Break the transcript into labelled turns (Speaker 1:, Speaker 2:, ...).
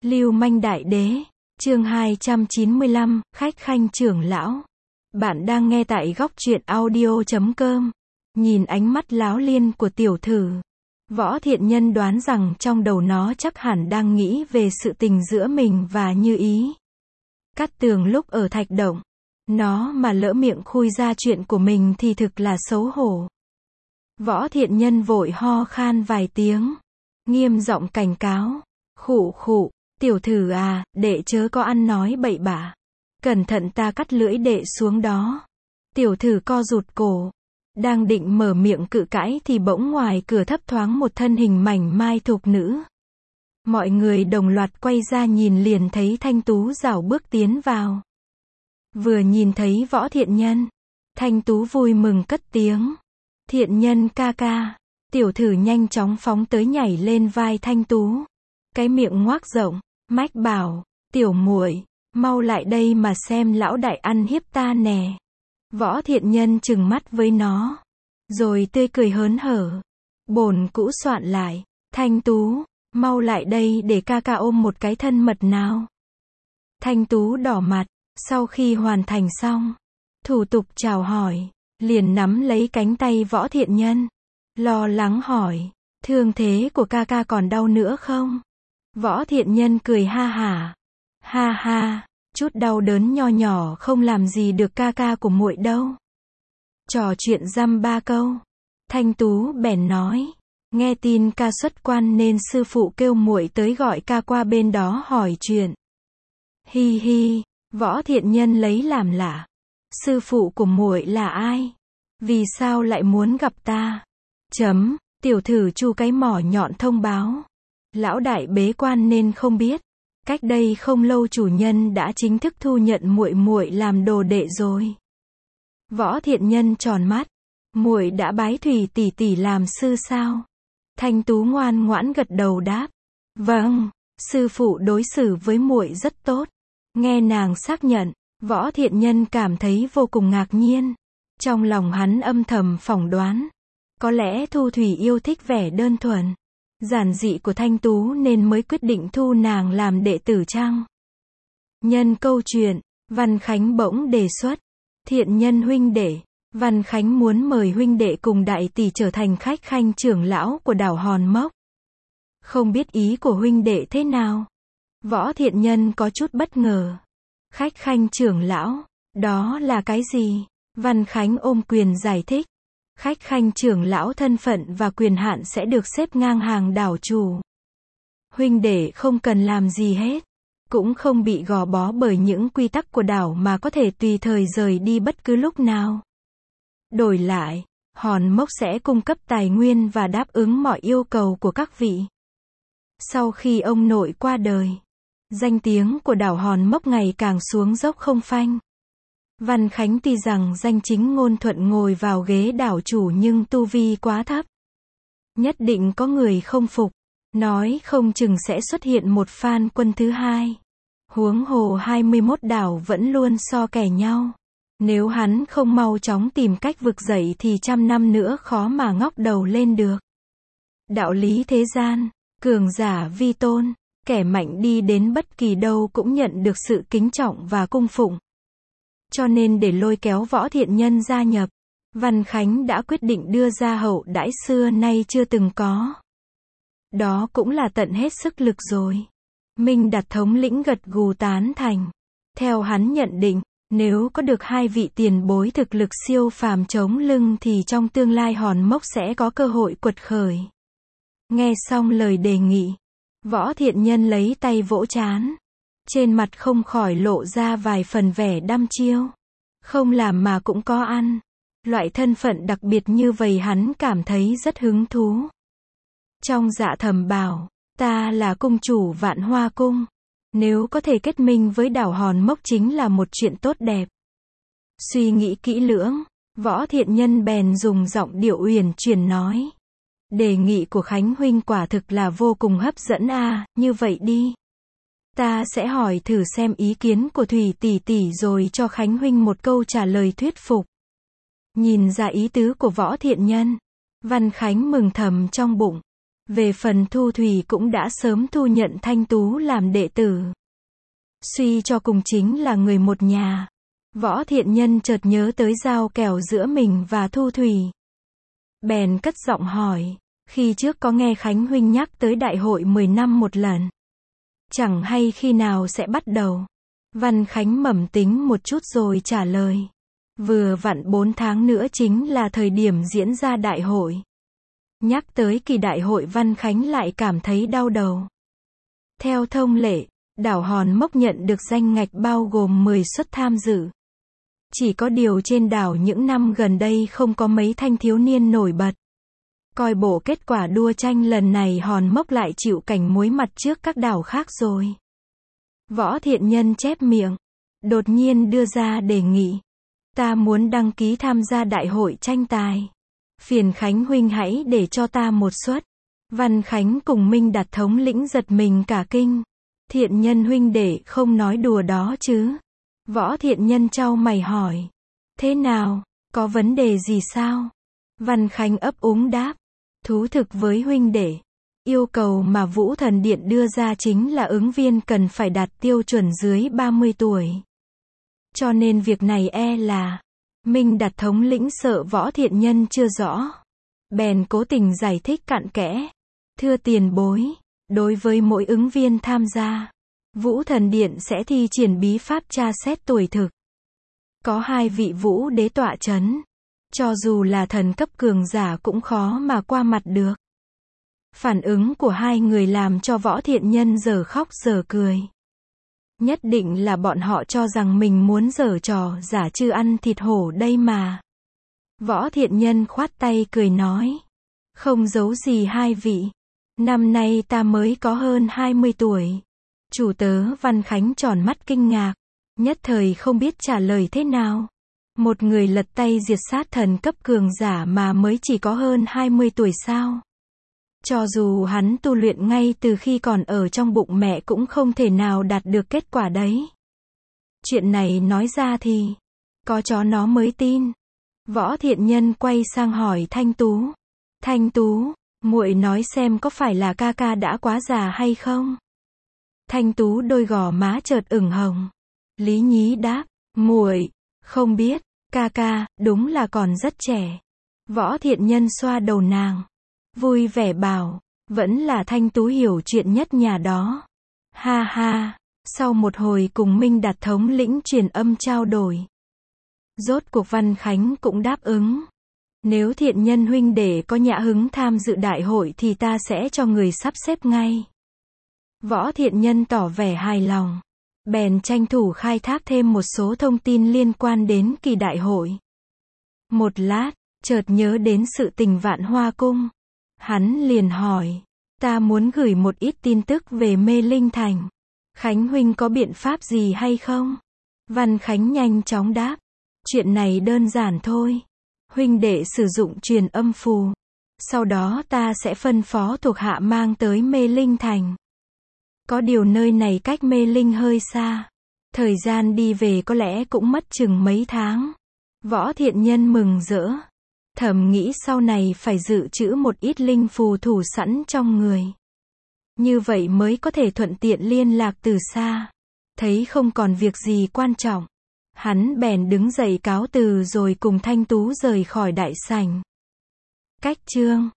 Speaker 1: Lưu manh đại đế, chương 295, khách khanh trưởng lão. Bạn đang nghe tại góc truyện audio.com. Nhìn ánh mắt láo liên của tiểu thử, Võ Thiện Nhân đoán rằng trong đầu nó chắc hẳn đang nghĩ về sự tình giữa mình và Như Ý. Cát Tường lúc ở thạch động, nó mà lỡ miệng khui ra chuyện của mình thì thực là xấu hổ. Võ Thiện Nhân vội ho khan vài tiếng, nghiêm giọng cảnh cáo. Khụ khụ, tiểu thử à, đệ chớ có ăn nói bậy bạ. Cẩn thận ta cắt lưỡi đệ xuống đó. Tiểu thử co rụt cổ, đang định mở miệng cự cãi thì bỗng ngoài cửa thấp thoáng một thân hình mảnh mai thục nữ. Mọi người đồng loạt quay ra nhìn liền thấy Thanh Tú rảo bước tiến vào. Vừa nhìn thấy Võ Thiện Nhân, Thanh Tú vui mừng cất tiếng. Thiện Nhân ca ca. Tiểu thử nhanh chóng phóng tới nhảy lên vai Thanh Tú. Cái miệng ngoác rộng, mách bảo, tiểu muội, mau lại đây mà xem lão đại ăn hiếp ta nè. Võ Thiện Nhân trừng mắt với nó, rồi tươi cười hớn hở. Bổn cũ soạn lại, Thanh Tú, mau lại đây để ca ca ôm một cái thân mật nào. Thanh Tú đỏ mặt, sau khi hoàn thành xong thủ tục chào hỏi, liền nắm lấy cánh tay Võ Thiện Nhân, lo lắng hỏi, thương thế của ca ca còn đau nữa không? Võ Thiện Nhân cười ha hả. Ha ha, chút đau đớn nho nhỏ không làm gì được ca ca của muội đâu. Trò chuyện dăm ba câu, Thanh Tú bèn nói, nghe tin ca xuất quan nên sư phụ kêu muội tới gọi ca qua bên đó hỏi chuyện. Hi hi, Võ Thiện Nhân lấy làm lạ. Sư phụ của muội là ai? Vì sao lại muốn gặp ta? Tiểu thử chu cái mỏ nhọn thông báo. Lão đại bế quan nên không biết. Cách đây không lâu chủ nhân đã chính thức thu nhận muội muội làm đồ đệ rồi. Võ Thiện Nhân tròn mắt. Muội đã bái Thủy tỷ tỷ làm sư sao? Thanh Tú ngoan ngoãn gật đầu đáp. Vâng, sư phụ đối xử với muội rất tốt. Nghe nàng xác nhận, Võ Thiện Nhân cảm thấy vô cùng ngạc nhiên. Trong lòng hắn âm thầm phỏng đoán, có lẽ Thu Thủy yêu thích vẻ đơn thuần, giản dị của Thanh Tú nên mới quyết định thu nàng làm đệ tử chăng? Nhân câu chuyện, Văn Khánh bỗng đề xuất, Thiện Nhân huynh đệ, Văn Khánh muốn mời huynh đệ cùng đại tỷ trở thành khách khanh trưởng lão của đảo Hòn Mốc. Không biết ý của huynh đệ thế nào? Võ Thiện Nhân có chút bất ngờ. Khách khanh trưởng lão, đó là cái gì? Văn Khánh ôm quyền giải thích. Khách khanh trưởng lão thân phận và quyền hạn sẽ được xếp ngang hàng đảo chủ. Huynh đệ không cần làm gì hết, cũng không bị gò bó bởi những quy tắc của đảo mà có thể tùy thời rời đi bất cứ lúc nào. Đổi lại, Hòn Mốc sẽ cung cấp tài nguyên và đáp ứng mọi yêu cầu của các vị. Sau khi ông nội qua đời, danh tiếng của đảo Hòn Mốc ngày càng xuống dốc không phanh. Văn Khánh tuy rằng danh chính ngôn thuận ngồi vào ghế đảo chủ nhưng tu vi quá thấp. Nhất định có người không phục, nói không chừng sẽ xuất hiện một phan quân thứ hai. Huống hồ 21 đảo vẫn luôn so kè nhau. Nếu hắn không mau chóng tìm cách vực dậy thì trăm năm nữa khó mà ngóc đầu lên được. Đạo lý thế gian, cường giả vi tôn, kẻ mạnh đi đến bất kỳ đâu cũng nhận được sự kính trọng và cung phụng. Cho nên để lôi kéo Võ Thiện Nhân gia nhập, Văn Khánh đã quyết định đưa ra hậu đãi xưa nay chưa từng có. Đó cũng là tận hết sức lực rồi. Minh Đạt thống lĩnh gật gù tán thành. Theo hắn nhận định, nếu có được hai vị tiền bối thực lực siêu phàm chống lưng thì trong tương lai Hòn Mốc sẽ có cơ hội quật khởi. Nghe xong lời đề nghị, Võ Thiện Nhân lấy tay vỗ trán. Trên mặt không khỏi lộ ra vài phần vẻ đăm chiêu. Không làm mà cũng có ăn. Loại thân phận đặc biệt như vậy hắn cảm thấy rất hứng thú. Trong dạ thầm bảo, ta là cung chủ Vạn Hoa Cung. Nếu có thể kết minh với đảo Hòn Mốc chính là một chuyện tốt đẹp. Suy nghĩ kỹ lưỡng, Võ Thiện Nhân bèn dùng giọng điệu uyển chuyển nói. Đề nghị của Khánh huynh quả thực là vô cùng hấp dẫn a, như vậy đi. Ta sẽ hỏi thử xem ý kiến của Thủy tỷ tỷ rồi cho Khánh huynh một câu trả lời thuyết phục. Nhìn ra ý tứ của Võ Thiện Nhân, Văn Khánh mừng thầm trong bụng. Về phần Thu Thủy cũng đã sớm thu nhận Thanh Tú làm đệ tử. Suy cho cùng chính là người một nhà. Võ Thiện Nhân chợt nhớ tới giao kèo giữa mình và Thu Thủy. Bèn cất giọng hỏi, khi trước có nghe Khánh huynh nhắc tới đại hội 10 năm một lần. Chẳng hay khi nào sẽ bắt đầu. Văn Khánh mẩm tính một chút rồi trả lời. Vừa vặn 4 tháng nữa chính là thời điểm diễn ra đại hội. Nhắc tới kỳ đại hội Văn Khánh lại cảm thấy đau đầu. Theo thông lệ, đảo Hòn Mốc nhận được danh ngạch bao gồm 10 suất tham dự. Chỉ có điều trên đảo những năm gần đây không có mấy thanh thiếu niên nổi bật. Coi bộ kết quả đua tranh lần này Hòn Mốc lại chịu cảnh muối mặt trước các đảo khác rồi. Võ Thiện Nhân chép miệng, đột nhiên đưa ra đề nghị. Ta muốn đăng ký tham gia đại hội tranh tài. Phiền Khánh huynh hãy để cho ta một suất. Văn Khánh cùng Minh Đạt thống lĩnh giật mình cả kinh. Thiện Nhân huynh đệ không nói đùa đó chứ. Võ Thiện Nhân chau mày hỏi. Thế nào, có vấn đề gì sao? Văn Khánh ấp úng đáp. Thú thực với huynh đệ. Yêu cầu mà Vũ Thần Điện đưa ra chính là ứng viên cần phải đạt tiêu chuẩn dưới 30 tuổi. Cho nên việc này là... Minh Đạt thống lĩnh sợ Võ Thiện Nhân chưa rõ. Bèn cố tình giải thích cặn kẽ. Thưa tiền bối, đối với mỗi ứng viên tham gia, Vũ Thần Điện sẽ thi triển bí pháp tra xét tuổi thực. Có 2 vị Vũ Đế tọa chấn. Cho dù là thần cấp cường giả cũng khó mà qua mặt được. Phản ứng của 2 người làm cho Võ Thiện Nhân giờ khóc giờ cười. Nhất định là bọn họ cho rằng mình muốn giở trò giả chư ăn thịt hổ đây mà. Võ Thiện Nhân khoát tay cười nói. Không giấu gì 2 vị. Năm nay ta mới có hơn 20 tuổi. Chủ tớ Văn Khánh tròn mắt kinh ngạc. Nhất thời không biết trả lời thế nào. Một người lật tay diệt sát thần cấp cường giả mà mới chỉ có hơn 20 tuổi sao? Cho dù hắn tu luyện ngay từ khi còn ở trong bụng mẹ cũng không thể nào đạt được kết quả đấy. Chuyện này nói ra thì, có chó nó mới tin. Võ Thiện Nhân quay sang hỏi Thanh Tú. Thanh Tú, muội nói xem có phải là ca ca đã quá già hay không? Thanh Tú đôi gò má chợt ửng hồng. Lý nhí đáp, muội không biết, ca ca, đúng là còn rất trẻ. Võ Thiện Nhân xoa đầu nàng. Vui vẻ bảo, vẫn là Thanh Tú hiểu chuyện nhất nhà đó. Ha ha, sau một hồi cùng Minh Đạt thống lĩnh truyền âm trao đổi. Rốt cuộc Văn Khánh cũng đáp ứng. Nếu Thiện Nhân huynh đệ có nhã hứng tham dự đại hội thì ta sẽ cho người sắp xếp ngay. Võ Thiện Nhân tỏ vẻ hài lòng. Bèn tranh thủ khai thác thêm một số thông tin liên quan đến kỳ đại hội. Một lát, chợt nhớ đến sự tình Vạn Hoa Cung. Hắn liền hỏi, ta muốn gửi một ít tin tức về Mê Linh Thành. Khánh huynh có biện pháp gì hay không? Văn Khánh nhanh chóng đáp, chuyện này đơn giản thôi. Huynh đệ sử dụng truyền âm phù. Sau đó ta sẽ phân phó thuộc hạ mang tới Mê Linh Thành. Có điều nơi này cách Mê Linh hơi xa. Thời gian đi về có lẽ cũng mất chừng mấy tháng. Võ Thiện Nhân mừng rỡ. Thầm nghĩ sau này phải dự trữ một ít linh phù thủ sẵn trong người. Như vậy mới có thể thuận tiện liên lạc từ xa. Thấy không còn việc gì quan trọng. Hắn bèn đứng dậy cáo từ rồi cùng Thanh Tú rời khỏi đại sảnh. Cách chương